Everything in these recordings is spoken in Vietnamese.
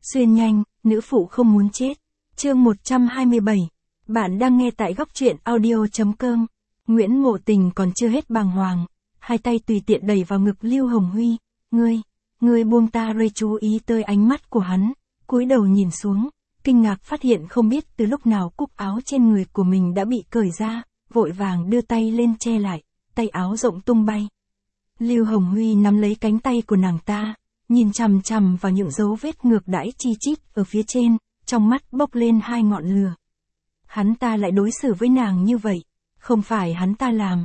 Xuyên nhanh, nữ phụ không muốn chết. Chương 127. Bạn đang nghe tại góc truyện audio.com. Nguyễn Ngộ Tình còn chưa hết bàng hoàng, hai tay tùy tiện đẩy vào ngực Lưu Hồng Huy. Ngươi buông ta rồi. Chú ý tới ánh mắt của hắn, cúi đầu nhìn xuống, kinh ngạc phát hiện không biết từ lúc nào cúc áo trên người của mình đã bị cởi ra, vội vàng đưa tay lên che lại, tay áo rộng tung bay. Lưu Hồng Huy nắm lấy cánh tay của nàng ta, nhìn chằm chằm vào những dấu vết ngược đãi chi chít ở phía trên, trong mắt bốc lên hai ngọn lửa. Hắn ta lại đối xử với nàng như vậy, không phải hắn ta làm,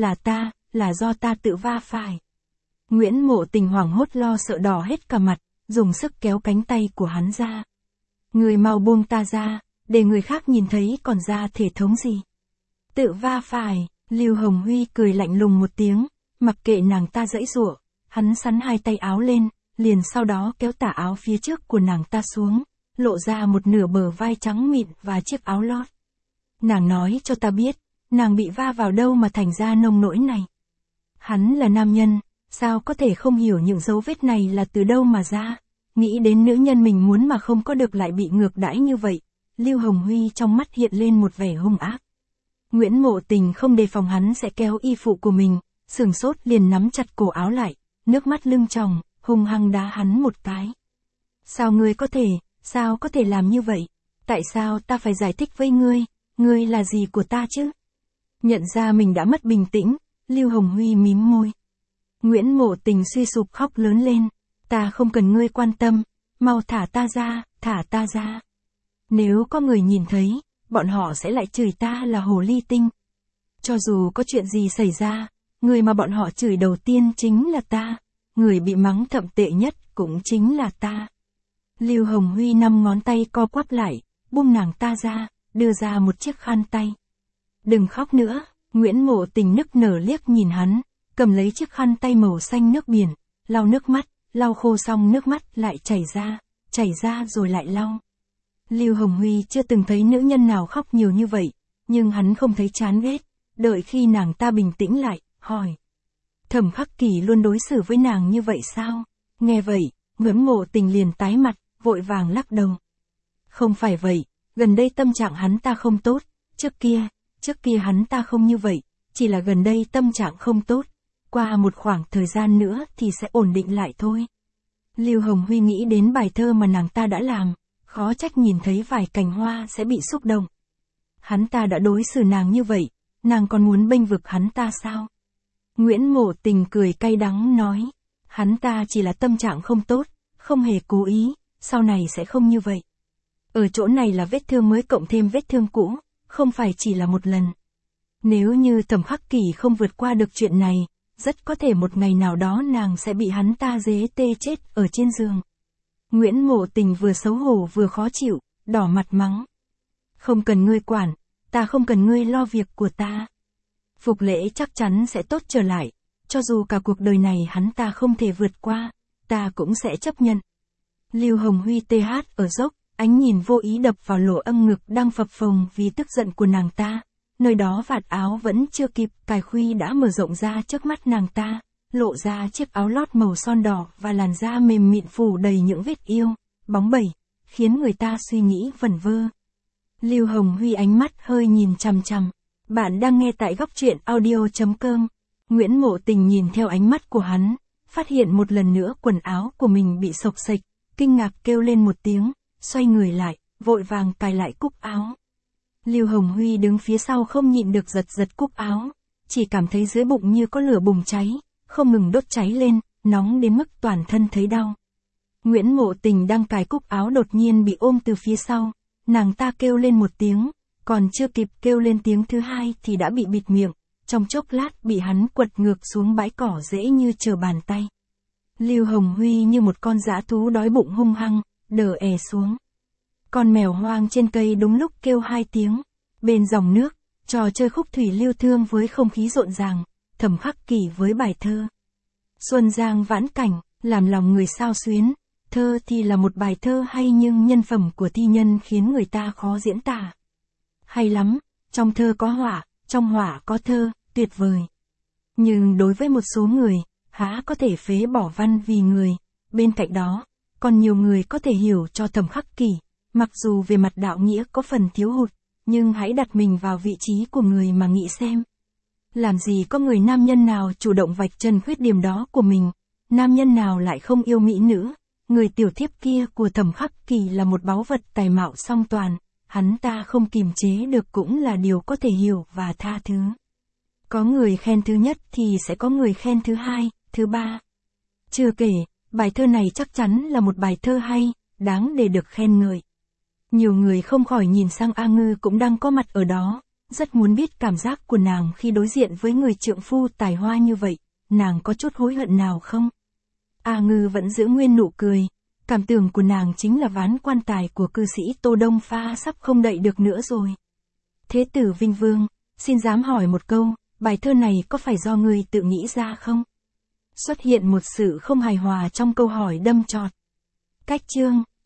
là do ta tự va phải. Nguyễn Ngộ Tình hoảng hốt lo sợ đỏ hết cả mặt, dùng sức kéo cánh tay của hắn ra. Người mau buông ta ra, để người khác nhìn thấy còn ra thể thống gì. Tự va phải, Lưu Hồng Huy cười lạnh lùng một tiếng, mặc kệ nàng ta giãy giụa, hắn xắn hai tay áo lên, liền sau đó kéo tà áo phía trước của nàng ta xuống, lộ ra một nửa bờ vai trắng mịn và chiếc áo lót. Nàng nói cho ta biết, nàng bị va vào đâu mà thành ra nông nỗi này. Hắn là nam nhân, sao có thể không hiểu những dấu vết này là từ đâu mà ra, nghĩ đến nữ nhân mình muốn mà không có được lại bị ngược đãi như vậy, Lưu Hồng Huy trong mắt hiện lên một vẻ hung ác. Nguyễn Ngộ Tình không đề phòng hắn sẽ kéo y phụ của mình, sửng sốt liền nắm chặt cổ áo lại, nước mắt lưng tròng, hung hăng đá hắn một cái. Sao có thể làm như vậy? Tại sao ta phải giải thích với ngươi là gì của ta chứ? Nhận ra mình đã mất bình tĩnh, Lưu Hồng Huy mím môi. Nguyễn Ngộ Tình suy sụp khóc lớn lên, ta không cần ngươi quan tâm, mau thả ta ra. Nếu có người nhìn thấy, bọn họ sẽ lại chửi ta là hồ ly tinh. Cho dù có chuyện gì xảy ra, người mà bọn họ chửi đầu tiên chính là ta, người bị mắng thậm tệ nhất cũng chính là ta. Lưu Hồng Huy 5 ngón tay co quắp lại, buông nàng ta ra, đưa ra một chiếc khăn tay. Đừng khóc nữa, Nguyễn Ngộ Tình nức nở liếc nhìn hắn, cầm lấy chiếc khăn tay màu xanh nước biển, lau nước mắt, lau khô xong nước mắt lại chảy ra rồi lại lau. Lưu Hồng Huy chưa từng thấy nữ nhân nào khóc nhiều như vậy, nhưng hắn không thấy chán ghét, đợi khi nàng ta bình tĩnh lại, hỏi. Thẩm Khắc Kỳ luôn đối xử với nàng như vậy sao? Nghe vậy, Nguyễn Ngộ Tình liền tái mặt, vội vàng lắc đầu. Không phải vậy, gần đây tâm trạng hắn ta không tốt, trước kia hắn ta không như vậy, chỉ là gần đây tâm trạng không tốt, qua một khoảng thời gian nữa thì sẽ ổn định lại thôi. Lưu Hồng Huy nghĩ đến bài thơ mà nàng ta đã làm, khó trách nhìn thấy vài cành hoa sẽ bị xúc động. Hắn ta đã đối xử nàng như vậy, nàng còn muốn bênh vực hắn ta sao? Nguyễn Ngộ Tình cười cay đắng nói, hắn ta chỉ là tâm trạng không tốt, không hề cố ý, sau này sẽ không như vậy. Ở chỗ này là vết thương mới cộng thêm vết thương cũ, không phải chỉ là một lần. Nếu như Thẩm Khắc Kỳ không vượt qua được chuyện này, rất có thể một ngày nào đó nàng sẽ bị hắn ta dế tê chết ở trên giường. Nguyễn Ngộ Tình vừa xấu hổ vừa khó chịu, đỏ mặt mắng. Không cần ngươi quản, ta không cần ngươi lo việc của ta. Phục Lễ chắc chắn sẽ tốt trở lại, cho dù cả cuộc đời này hắn ta không thể vượt qua, ta cũng sẽ chấp nhận. Lưu Hồng Huy TH ở dốc, ánh nhìn vô ý đập vào lỗ âm ngực đang phập phồng vì tức giận của nàng ta, nơi đó vạt áo vẫn chưa kịp cài khuy đã mở rộng ra trước mắt nàng ta, lộ ra chiếc áo lót màu son đỏ và làn da mềm mịn phủ đầy những vết yêu, bóng bẩy, khiến người ta suy nghĩ vẩn vơ. Lưu Hồng Huy ánh mắt hơi nhìn chằm chằm. Bạn đang nghe tại góc truyện audio.com. Nguyễn Ngộ Tình nhìn theo ánh mắt của hắn, phát hiện một lần nữa quần áo của mình bị xộc xệch, kinh ngạc kêu lên một tiếng, xoay người lại, vội vàng cài lại cúc áo. Lưu Hồng Huy đứng phía sau không nhịn được giật cúc áo, chỉ cảm thấy dưới bụng như có lửa bùng cháy, không ngừng đốt cháy lên, nóng đến mức toàn thân thấy đau. Nguyễn Ngộ Tình đang cài cúc áo đột nhiên bị ôm từ phía sau, nàng ta kêu lên một tiếng, còn chưa kịp kêu lên tiếng thứ hai thì đã bị bịt miệng, trong chốc lát bị hắn quật ngược xuống bãi cỏ dễ như trở bàn tay. Lưu Hồng Huy như một con dã thú đói bụng hung hăng, đờ è xuống. Con mèo hoang trên cây đúng lúc kêu 2 tiếng, bên dòng nước, trò chơi khúc thủy lưu thương với không khí rộn ràng, Thẩm Khắc Kỳ với bài thơ. Xuân giang vãn cảnh, làm lòng người xao xuyến, thơ thì là một bài thơ hay nhưng nhân phẩm của thi nhân khiến người ta khó diễn tả. Hay lắm, trong thơ có họa, trong họa có thơ, tuyệt vời. Nhưng đối với một số người, há có thể phế bỏ văn vì người, bên cạnh đó, Còn nhiều người có thể hiểu cho Thẩm Khắc Kỷ, mặc dù về mặt đạo nghĩa có phần thiếu hụt, nhưng hãy đặt mình vào vị trí của người mà nghĩ xem. Làm gì có người nam nhân nào chủ động vạch trần khuyết điểm đó của mình, nam nhân nào lại không yêu mỹ nữ, người tiểu thiếp kia của Thẩm Khắc Kỷ là một báu vật tài mạo song toàn, hắn ta không kìm chế được cũng là điều có thể hiểu và tha thứ. Có người khen thứ nhất thì sẽ có người khen thứ hai, thứ ba. Chưa kể, bài thơ này chắc chắn là một bài thơ hay, đáng để được khen ngợi. Nhiều người không khỏi nhìn sang A Ngư cũng đang có mặt ở đó, rất muốn biết cảm giác của nàng khi đối diện với người trượng phu tài hoa như vậy, nàng có chút hối hận nào không? A Ngư vẫn giữ nguyên nụ cười, cảm tưởng của nàng chính là ván quan tài của cư sĩ Tô Đông Pha sắp không đậy được nữa rồi. Thế tử Vinh Vương, xin dám hỏi một câu, bài thơ này có phải do ngươi tự nghĩ ra không? Xuất hiện một sự không hài hòa trong câu hỏi đâm chọt. Cách chương